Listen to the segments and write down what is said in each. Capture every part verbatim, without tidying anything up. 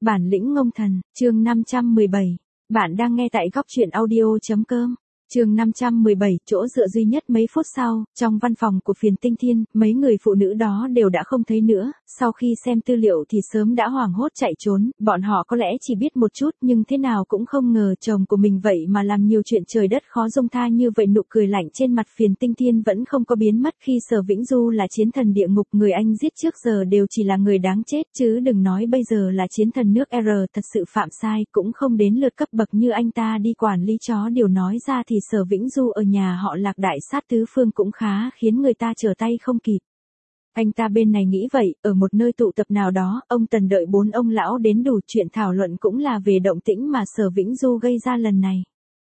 Bản lĩnh ngông thần, chương năm trăm mười bảy. Bạn đang nghe tại góc truyện audio.com. Chương năm trăm mười bảy, chỗ dựa duy nhất. Mấy phút sau, trong văn phòng của Phiền Tinh Thiên, mấy người phụ nữ đó đều đã không thấy nữa, sau khi xem tư liệu thì sớm đã hoảng hốt chạy trốn, bọn họ có lẽ chỉ biết một chút nhưng thế nào cũng không ngờ chồng của mình vậy mà làm nhiều chuyện trời đất khó dung tha như vậy. Nụ cười lạnh trên mặt Phiền Tinh Thiên vẫn không có biến mất khi Sở Vĩnh Du là chiến thần địa ngục, người anh giết trước giờ đều chỉ là người đáng chết, chứ đừng nói bây giờ là chiến thần nước R. Thật sự phạm sai, cũng không đến lượt cấp bậc như anh ta đi quản lý chó. Điều nói ra thì Sở Vĩnh Du ở nhà họ Lạc đại sát tứ phương cũng khá khiến người ta trở tay không kịp. Anh ta bên này nghĩ vậy, ở một nơi tụ tập nào đó, ông Tần đợi bốn ông lão đến đủ, chuyện thảo luận cũng là về động tĩnh mà Sở Vĩnh Du gây ra lần này.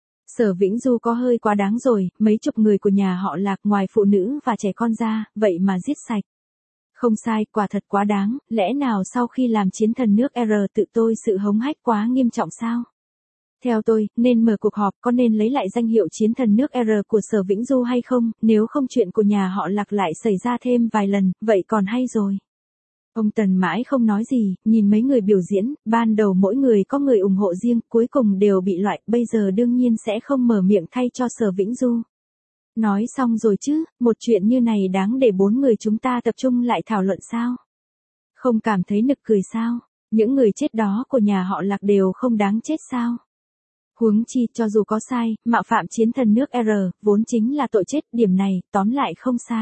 Sở Vĩnh Du có hơi quá đáng rồi, mấy chục người của nhà họ Lạc ngoài phụ nữ và trẻ con ra, vậy mà giết sạch. Không sai, quả thật quá đáng, lẽ nào sau khi làm chiến thần nước R tự tôi sự hống hách quá nghiêm trọng sao? Theo tôi, nên mở cuộc họp, có nên lấy lại danh hiệu chiến thần nước R của Sở Vĩnh Du hay không, nếu không chuyện của nhà họ Lạc lại xảy ra thêm vài lần, vậy còn hay rồi. Ông Tần mãi không nói gì, nhìn mấy người biểu diễn, ban đầu mỗi người có người ủng hộ riêng, cuối cùng đều bị loại, bây giờ đương nhiên sẽ không mở miệng thay cho Sở Vĩnh Du. Nói xong rồi chứ, một chuyện như này đáng để bốn người chúng ta tập trung lại thảo luận sao? Không cảm thấy nực cười sao? Những người chết đó của nhà họ Lạc đều không đáng chết sao? Huống chi, cho dù có sai, mạo phạm chiến thần nước R, vốn chính là tội chết, điểm này, tóm lại không sai.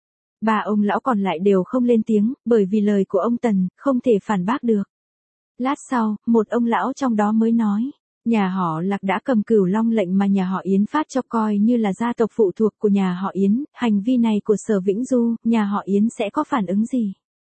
Ba ông lão còn lại đều không lên tiếng, bởi vì lời của ông Tần, không thể phản bác được. Lát sau, một ông lão trong đó mới nói, nhà họ Lạc đã cầm Cửu Long lệnh mà nhà họ Yến phát cho coi như là gia tộc phụ thuộc của nhà họ Yến, hành vi này của Sở Vĩnh Du, nhà họ Yến sẽ có phản ứng gì?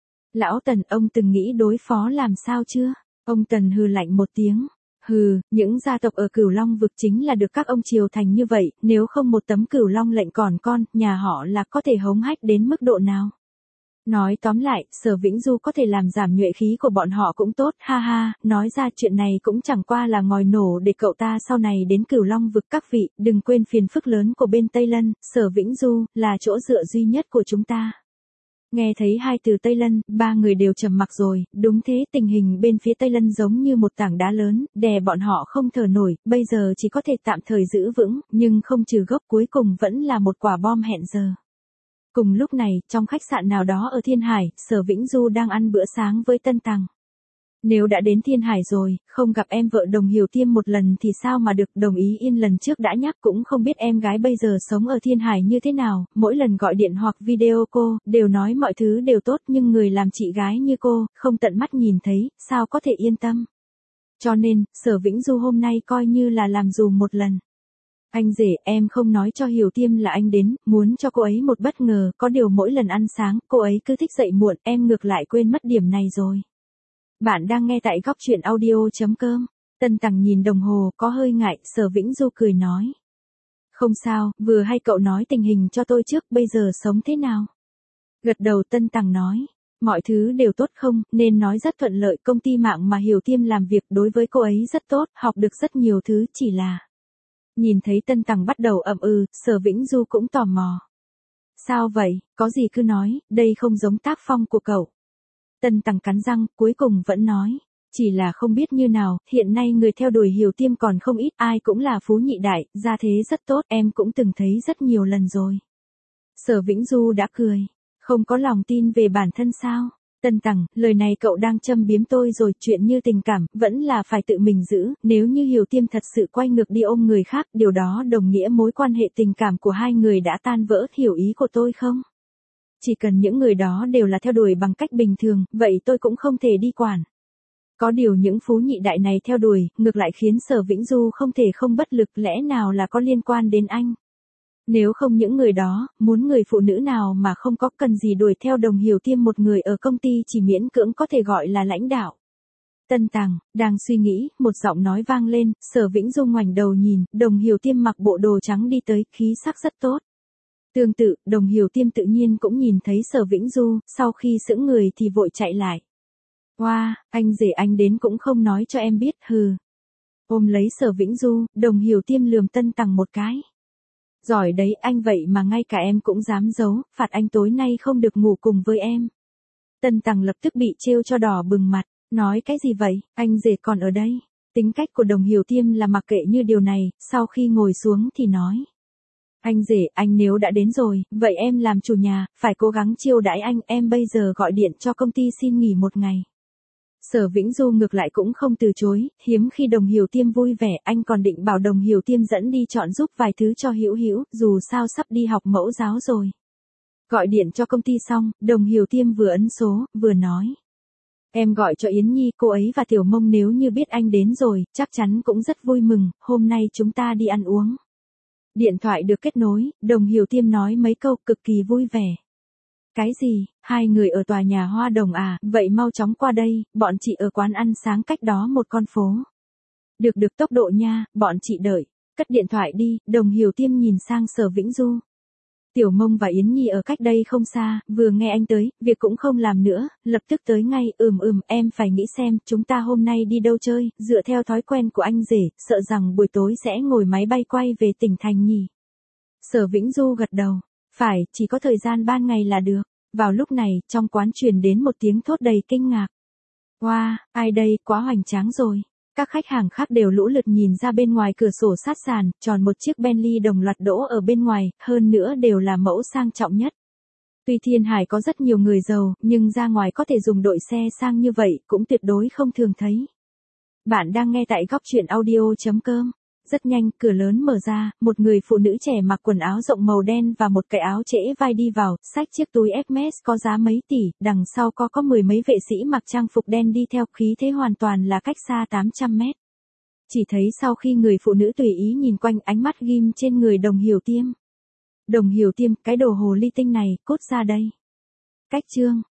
Lão Tần, ông từng nghĩ đối phó làm sao chưa? Ông Tần hừ lạnh một tiếng. Hừ, những gia tộc ở Cửu Long vực chính là được các ông triều thành như vậy, nếu không một tấm Cửu Long lệnh còn con, nhà họ Lạc có thể hống hách đến mức độ nào? Nói tóm lại, Sở Vĩnh Du có thể làm giảm nhuệ khí của bọn họ cũng tốt, ha ha, nói ra chuyện này cũng chẳng qua là ngòi nổ để cậu ta sau này đến Cửu Long vực. Các vị, đừng quên phiền phức lớn của bên Tây Lân, Sở Vĩnh Du, là chỗ dựa duy nhất của chúng ta. Nghe thấy hai từ Tây Lân, ba người đều trầm mặc rồi, đúng thế, tình hình bên phía Tây Lân giống như một tảng đá lớn, đè bọn họ không thở nổi, bây giờ chỉ có thể tạm thời giữ vững, nhưng không trừ gốc, cuối cùng vẫn là một quả bom hẹn giờ. Cùng lúc này, trong khách sạn nào đó ở Thiên Hải, Sở Vĩnh Du đang ăn bữa sáng với Tân Tằng. Nếu đã đến Thiên Hải rồi, không gặp em vợ Đồng Hiểu Tiêm một lần thì sao mà được. Đồng Ý Yên lần trước đã nhắc, cũng không biết em gái bây giờ sống ở Thiên Hải như thế nào, mỗi lần gọi điện hoặc video cô, đều nói mọi thứ đều tốt, nhưng người làm chị gái như cô, không tận mắt nhìn thấy, sao có thể yên tâm. Cho nên, Sở Vĩnh Du hôm nay coi như là làm dù một lần. Anh rể, em không nói cho Hiểu Tiêm là anh đến, muốn cho cô ấy một bất ngờ, có điều mỗi lần ăn sáng, cô ấy cứ thích dậy muộn, em ngược lại quên mất điểm này rồi. Bạn đang nghe tại góc truyện audio.com. Tân Tằng nhìn đồng hồ, có hơi ngại, Sở Vĩnh Du cười nói. Không sao, vừa hay cậu nói tình hình cho tôi trước, bây giờ sống thế nào? Gật đầu Tân Tằng nói. Mọi thứ đều tốt không, nên nói rất thuận lợi, công ty mạng mà Hiểu Tiêm làm việc đối với cô ấy rất tốt, học được rất nhiều thứ, chỉ là... Nhìn thấy Tân Tằng bắt đầu ậm ừ, Sở Vĩnh Du cũng tò mò. Sao vậy, có gì cứ nói, đây không giống tác phong của cậu. Tân Tằng cắn răng, cuối cùng vẫn nói. Chỉ là không biết như nào, hiện nay người theo đuổi Hiểu Tiêm còn không ít, ai cũng là phú nhị đại, gia thế rất tốt, em cũng từng thấy rất nhiều lần rồi. Sở Vĩnh Du đã cười. Không có lòng tin về bản thân sao? Tân Tằng, lời này cậu đang châm biếm tôi rồi, chuyện như tình cảm, vẫn là phải tự mình giữ, nếu như Hiểu Tiêm thật sự quay ngược đi ôm người khác, điều đó đồng nghĩa mối quan hệ tình cảm của hai người đã tan vỡ, hiểu ý của tôi không? Chỉ cần những người đó đều là theo đuổi bằng cách bình thường, vậy tôi cũng không thể đi quản. Có điều những phú nhị đại này theo đuổi, ngược lại khiến Sở Vĩnh Du không thể không bất lực, lẽ nào là có liên quan đến anh? Nếu không những người đó, muốn người phụ nữ nào mà không có, cần gì đuổi theo Đồng Hiểu Tiêm, một người ở công ty chỉ miễn cưỡng có thể gọi là lãnh đạo. Tân Tằng, đang suy nghĩ, một giọng nói vang lên, Sở Vĩnh Du ngoảnh đầu nhìn, Đồng Hiểu Tiêm mặc bộ đồ trắng đi tới, khí sắc rất tốt. Tương tự, Đồng Hiểu Tiêm tự nhiên cũng nhìn thấy Sở Vĩnh Du, sau khi sững người thì vội chạy lại. Wow, anh rể anh đến cũng không nói cho em biết, hừ. Ôm lấy Sở Vĩnh Du, Đồng Hiểu Tiêm lườm Tân Tằng một cái. Giỏi đấy, anh vậy mà ngay cả em cũng dám giấu, phạt anh tối nay không được ngủ cùng với em. Tân Tằng lập tức bị trêu cho đỏ bừng mặt. Nói cái gì vậy, anh rể còn ở đây. Tính cách của Đồng Hiểu Tiêm là mặc kệ như điều này, sau khi ngồi xuống thì nói. Anh rể, anh nếu đã đến rồi, vậy em làm chủ nhà, phải cố gắng chiêu đãi anh, em bây giờ gọi điện cho công ty xin nghỉ một ngày. Sở Vĩnh Du ngược lại cũng không từ chối, hiếm khi Đồng Hiểu Tiêm vui vẻ, anh còn định bảo Đồng Hiểu Tiêm dẫn đi chọn giúp vài thứ cho Hữu Hữu, dù sao sắp đi học mẫu giáo rồi. Gọi điện cho công ty xong, Đồng Hiểu Tiêm vừa ấn số, vừa nói. Em gọi cho Yến Nhi, cô ấy và Tiểu Mông nếu như biết anh đến rồi, chắc chắn cũng rất vui mừng, hôm nay chúng ta đi ăn uống. Điện thoại được kết nối, Đồng Hiểu Tiêm nói mấy câu cực kỳ vui vẻ. Cái gì, hai người ở tòa nhà Hoa Đồng à, vậy mau chóng qua đây, bọn chị ở quán ăn sáng cách đó một con phố. Được được tốc độ nha, bọn chị đợi. Cất điện thoại đi, Đồng Hiểu Tiêm nhìn sang Sở Vĩnh Du. Tiểu Mông và Yến Nhi ở cách đây không xa, vừa nghe anh tới, việc cũng không làm nữa, lập tức tới ngay, ừm ừm, em phải nghĩ xem, chúng ta hôm nay đi đâu chơi, dựa theo thói quen của anh rể, sợ rằng buổi tối sẽ ngồi máy bay quay về tỉnh thành nhỉ. Sở Vĩnh Du gật đầu, phải, chỉ có thời gian ban ngày là được. Vào lúc này, trong quán truyền đến một tiếng thốt đầy kinh ngạc. Wow, ai đây, quá hoành tráng rồi. Các khách hàng khác đều lũ lượt nhìn ra bên ngoài cửa sổ sát sàn, tròn một chiếc Bentley đồng loạt đỗ ở bên ngoài, hơn nữa đều là mẫu sang trọng nhất. Tuy Thiên Hải có rất nhiều người giàu, nhưng ra ngoài có thể dùng đội xe sang như vậy, cũng tuyệt đối không thường thấy. Bạn đang nghe tại góc truyện audio chấm com. Rất nhanh, cửa lớn mở ra, một người phụ nữ trẻ mặc quần áo rộng màu đen và một cái áo trễ vai đi vào, xách chiếc túi Hermes có giá mấy tỷ, đằng sau có có mười mấy vệ sĩ mặc trang phục đen đi theo, khí thế hoàn toàn là cách xa tám trăm mét. Chỉ thấy sau khi người phụ nữ tùy ý nhìn quanh, ánh mắt ghim trên người Đồng Hiểu Tiêm. Đồng Hiểu Tiêm, cái đồ hồ ly tinh này, cút ra đây. Cách chương.